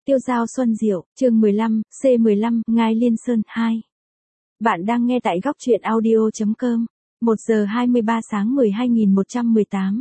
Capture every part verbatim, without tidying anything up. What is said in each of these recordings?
Tiêu Dao Xuân Diệu, chương mười lăm, C mười lăm, Ngai Liên Sơn hai. Bạn đang nghe tại góc truyện audio chấm com. một giờ hai mươi ba sáng mười hai nghìn một trăm mười tám.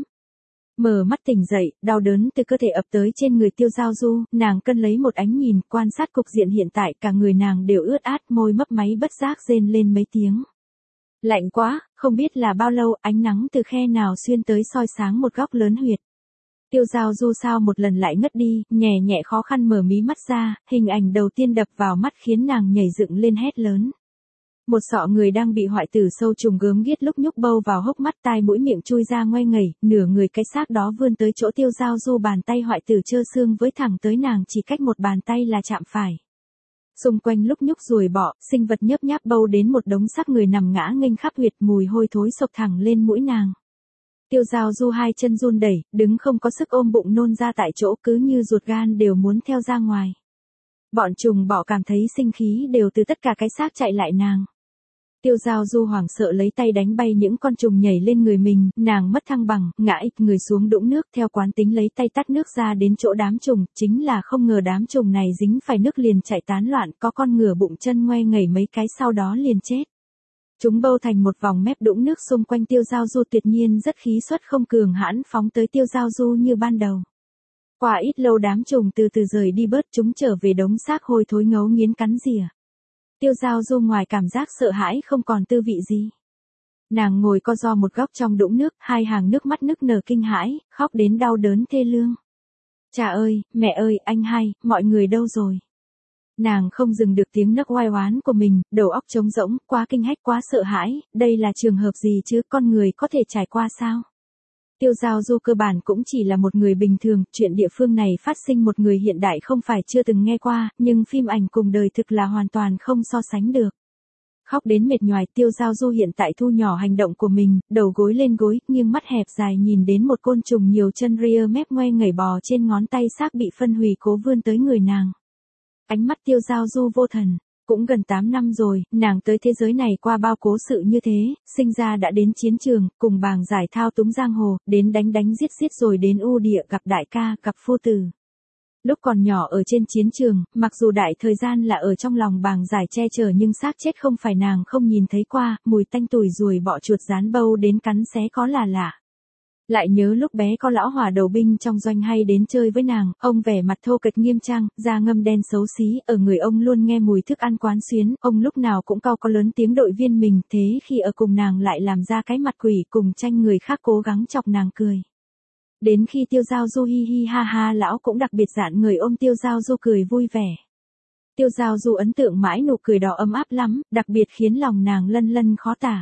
Mở mắt tỉnh dậy, đau đớn từ cơ thể ập tới trên người Tiêu Giao Du, nàng cân lấy một ánh nhìn, quan sát cục diện hiện tại, cả người nàng đều ướt át, môi mấp máy bất giác rên lên mấy tiếng. Lạnh quá, không biết là bao lâu, ánh nắng từ khe nào xuyên tới soi sáng một góc lớn huyệt. Tiêu Giao Du sao một lần lại ngất đi, nhẹ nhẹ khó khăn mở mí mắt ra, hình ảnh đầu tiên đập vào mắt khiến nàng nhảy dựng lên hét lớn. Một sọ người đang bị hoại tử sâu trùng gớm ghiếc lúc nhúc bâu vào hốc mắt, tai mũi miệng chui ra ngoay ngẩy, nửa người cái xác đó vươn tới chỗ Tiêu Giao Du, bàn tay hoại tử trơ xương với thẳng tới nàng chỉ cách một bàn tay là chạm phải. Xung quanh lúc nhúc ruồi bọ, sinh vật nhấp nháp bâu đến một đống xác người nằm ngã nghênh khắp huyệt, mùi hôi thối sộc thẳng lên mũi nàng. Tiêu Giao Du hai chân run đẩy, đứng không có sức, ôm bụng nôn ra tại chỗ, cứ như ruột gan đều muốn theo ra ngoài. Bọn trùng bọ cảm thấy sinh khí đều từ tất cả cái xác chạy lại nàng. Tiêu Giao Du hoảng sợ lấy tay đánh bay những con trùng nhảy lên người mình, nàng mất thăng bằng, ngã ịch người xuống đũng nước, theo quán tính lấy tay tắt nước ra đến chỗ đám trùng, chính là không ngờ đám trùng này dính phải nước liền chạy tán loạn, có con ngửa bụng chân ngoe ngẩy mấy cái sau đó liền chết. Chúng bâu thành một vòng mép đũng nước xung quanh Tiêu Giao Du, tuyệt nhiên rất khí suất không cường hãn phóng tới Tiêu Giao Du như ban đầu. Qua ít lâu đám trùng từ từ rời đi bớt, chúng trở về đống xác hôi thối ngấu nghiến cắn rỉa. Tiêu Giao Du ngoài cảm giác sợ hãi không còn tư vị gì. Nàng ngồi co ro một góc trong đũng nước, hai hàng nước mắt nức nở kinh hãi, khóc đến đau đớn thê lương. Cha ơi, mẹ ơi, anh hai, mọi người đâu rồi? Nàng không dừng được tiếng nấc oai oán của mình, đầu óc trống rỗng, quá kinh hách, quá sợ hãi, đây là trường hợp gì chứ, con người có thể trải qua sao? Tiêu Giao Du cơ bản cũng chỉ là một người bình thường, chuyện địa phương này phát sinh một người hiện đại không phải chưa từng nghe qua, nhưng phim ảnh cùng đời thực là hoàn toàn không so sánh được. Khóc đến mệt nhoài, Tiêu Giao Du hiện tại thu nhỏ hành động của mình, đầu gối lên gối, nghiêng mắt hẹp dài nhìn đến một côn trùng nhiều chân ria mép ngoe ngẩy bò trên ngón tay xác bị phân hủy cố vươn tới người nàng. Ánh mắt Tiêu Giao Du vô thần. Cũng gần tám năm rồi, nàng tới thế giới này qua bao cố sự như thế, sinh ra đã đến chiến trường, cùng bàng giải thao túng giang hồ, đến đánh đánh giết giết rồi đến u địa gặp đại ca, gặp phu tử. Lúc còn nhỏ ở trên chiến trường, mặc dù đại thời gian là ở trong lòng bàng giải che chở nhưng xác chết không phải nàng không nhìn thấy qua, mùi tanh tủi ruồi bọ chuột rán bâu đến cắn xé có là lạ. Lại nhớ lúc bé có lão hỏa đầu binh trong doanh hay đến chơi với nàng, ông vẻ mặt thô kệch nghiêm trang, da ngâm đen xấu xí, ở người ông luôn nghe mùi thức ăn quán xuyến, ông lúc nào cũng cau có lớn tiếng đội viên mình, thế khi ở cùng nàng lại làm ra cái mặt quỷ, cùng tranh người khác cố gắng chọc nàng cười. Đến khi Tiêu Giao Du hi hi ha ha, lão cũng đặc biệt dạn người ôm Tiêu Giao Du cười vui vẻ. Tiêu Giao Du ấn tượng mãi nụ cười đó ấm áp lắm, đặc biệt khiến lòng nàng lân lân khó tả.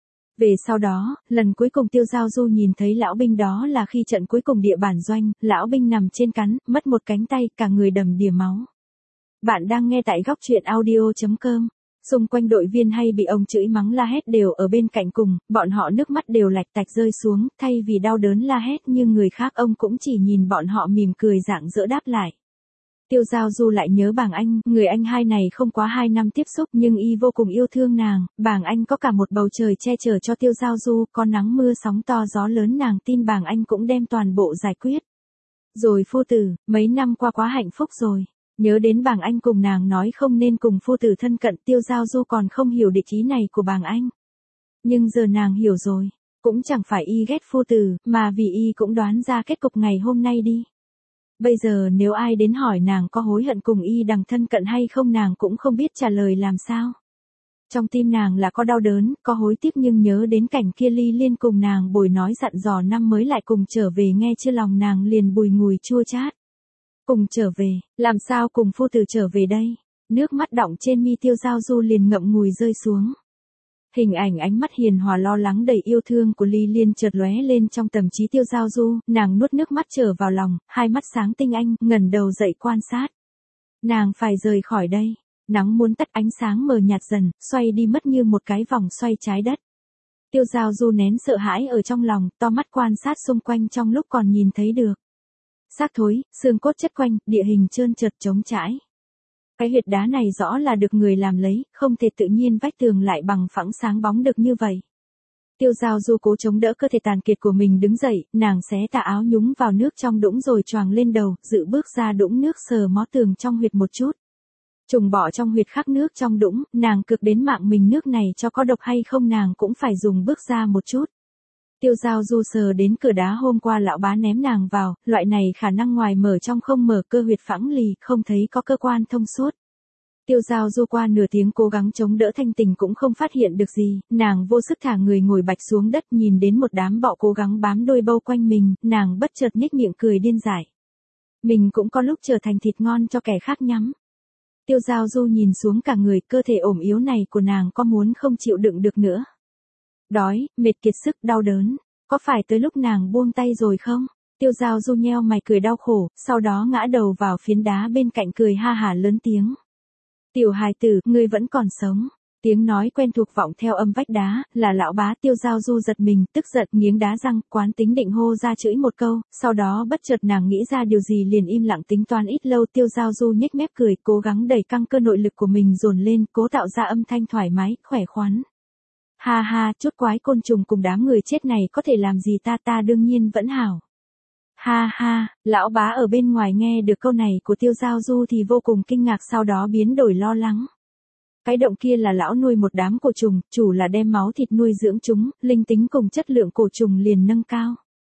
Về sau đó, lần cuối cùng Tiêu Giao Du nhìn thấy lão binh đó là khi trận cuối cùng địa bản doanh, lão binh nằm trên cắn, mất một cánh tay, cả người đầm đìa máu. Bạn đang nghe tại góc truyện audio chấm com. Xung quanh đội viên hay bị ông chửi mắng la hét đều ở bên cạnh cùng, bọn họ nước mắt đều lạch tạch rơi xuống, thay vì đau đớn la hét như người khác, ông cũng chỉ nhìn bọn họ mỉm cười rạng rỡ đáp lại. Tiêu Giao Du lại nhớ bàng anh, người anh hai này không quá hai năm tiếp xúc nhưng y vô cùng yêu thương nàng, bàng anh có cả một bầu trời che chở cho Tiêu Giao Du, có nắng mưa sóng to gió lớn nàng tin bàng anh cũng đem toàn bộ giải quyết. Rồi phu tử, mấy năm qua quá hạnh phúc rồi, nhớ đến bàng anh cùng nàng nói không nên cùng phu tử thân cận, Tiêu Giao Du còn không hiểu địch ý này của bàng anh. Nhưng giờ nàng hiểu rồi, cũng chẳng phải y ghét phu tử, mà vì y cũng đoán ra kết cục ngày hôm nay đi. Bây giờ nếu ai đến hỏi nàng có hối hận cùng y đằng thân cận hay không, nàng cũng không biết trả lời làm sao. Trong tim nàng là có đau đớn, có hối tiếc, nhưng nhớ đến cảnh kia Ly Liên cùng nàng bồi nói dặn dò năm mới lại cùng trở về, nghe chưa lòng nàng liền bùi ngùi chua chát. Cùng trở về, làm sao cùng phu tử trở về đây? Nước mắt đọng trên mi Tiêu Giao Du liền ngậm ngùi rơi xuống. Hình ảnh ánh mắt hiền hòa lo lắng đầy yêu thương của Ly Liên chợt lóe lên trong tâm trí Tiêu Giao Du, nàng nuốt nước mắt trở vào lòng, hai mắt sáng tinh anh, ngẩng đầu dậy quan sát. Nàng phải rời khỏi đây, nắng muốn tắt, ánh sáng mờ nhạt dần, xoay đi mất như một cái vòng xoay trái đất. Tiêu Giao Du nén sợ hãi ở trong lòng, to mắt quan sát xung quanh trong lúc còn nhìn thấy được. Xác thối, xương cốt chất quanh, địa hình trơn trượt trống trải. Cái huyệt đá này rõ là được người làm lấy, không thể tự nhiên vách tường lại bằng phẳng sáng bóng được như vậy. Tiêu Giao Du cố chống đỡ cơ thể tàn kiệt của mình đứng dậy, nàng xé tà áo nhúng vào nước trong đũng rồi choàng lên đầu, dự bước ra đũng nước sờ mó tường trong huyệt một chút. Trùng bọ trong huyệt khắc nước trong đũng, nàng cực đến mạng mình nước này cho có độc hay không nàng cũng phải dùng bước ra một chút. Tiêu Giao Du sờ đến cửa đá hôm qua lão bá ném nàng vào, loại này khả năng ngoài mở trong không mở, cơ huyệt phẳng lì, không thấy có cơ quan thông suốt. Tiêu Giao Du qua nửa tiếng cố gắng chống đỡ thanh tình cũng không phát hiện được gì, nàng vô sức thả người ngồi bạch xuống đất nhìn đến một đám bọ cố gắng bám đôi bâu quanh mình, nàng bất chợt nhếch miệng cười điên dại. Mình cũng có lúc trở thành thịt ngon cho kẻ khác nhắm. Tiêu Giao Du nhìn xuống cả người, cơ thể ổm yếu này của nàng có muốn không chịu đựng được nữa. Đói, mệt kiệt sức, đau đớn, có phải tới lúc nàng buông tay rồi không? Tiêu Giao Du nheo mày cười đau khổ, sau đó ngã đầu vào phiến đá bên cạnh cười ha hả lớn tiếng. Tiểu hài tử, ngươi vẫn còn sống. Tiếng nói quen thuộc vọng theo âm vách đá, là lão bá. Tiêu Giao Du giật mình, tức giận, nghiến đá răng, quán tính định hô ra chửi một câu, sau đó bất chợt nàng nghĩ ra điều gì liền im lặng tính toán ít lâu. Tiêu Giao Du nhếch mép cười, cố gắng đẩy căng cơ nội lực của mình dồn lên, cố tạo ra âm thanh thoải mái, khỏe khoắn. Ha ha, chút quái côn trùng cùng đám người chết này có thể làm gì ta, ta đương nhiên vẫn hảo. Ha ha, lão bá ở bên ngoài nghe được câu này của Tiêu Giao Du thì vô cùng kinh ngạc, sau đó biến đổi lo lắng. Cái động kia là lão nuôi một đám cổ trùng, chủ là đem máu thịt nuôi dưỡng chúng, linh tính cùng chất lượng cổ trùng liền nâng cao.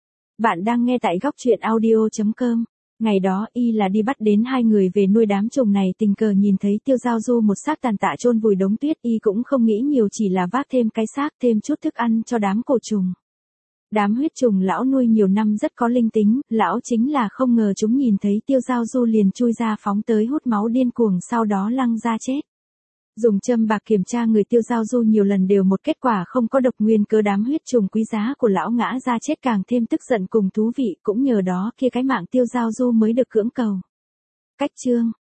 Bạn đang nghe tại góc truyện audio chấm com. Ngày đó y là đi bắt đến hai người về nuôi đám trùng này, tình cờ nhìn thấy Tiêu Giao Du một xác tàn tạ chôn vùi đống tuyết, y cũng không nghĩ nhiều, chỉ là vác thêm cái xác, thêm chút thức ăn cho đám cổ trùng. Đám huyết trùng lão nuôi nhiều năm rất có linh tính, lão chính là không ngờ chúng nhìn thấy Tiêu Giao Du liền chui ra phóng tới hút máu điên cuồng, sau đó lăng ra chết. Dùng châm bạc kiểm tra người Tiêu Giao Du nhiều lần đều một kết quả không có độc, nguyên cớ đám huyết trùng quý giá của lão ngã ra chết càng thêm tức giận cùng thú vị, cũng nhờ đó kia cái mạng Tiêu Giao Du mới được cưỡng cầu. Cách chương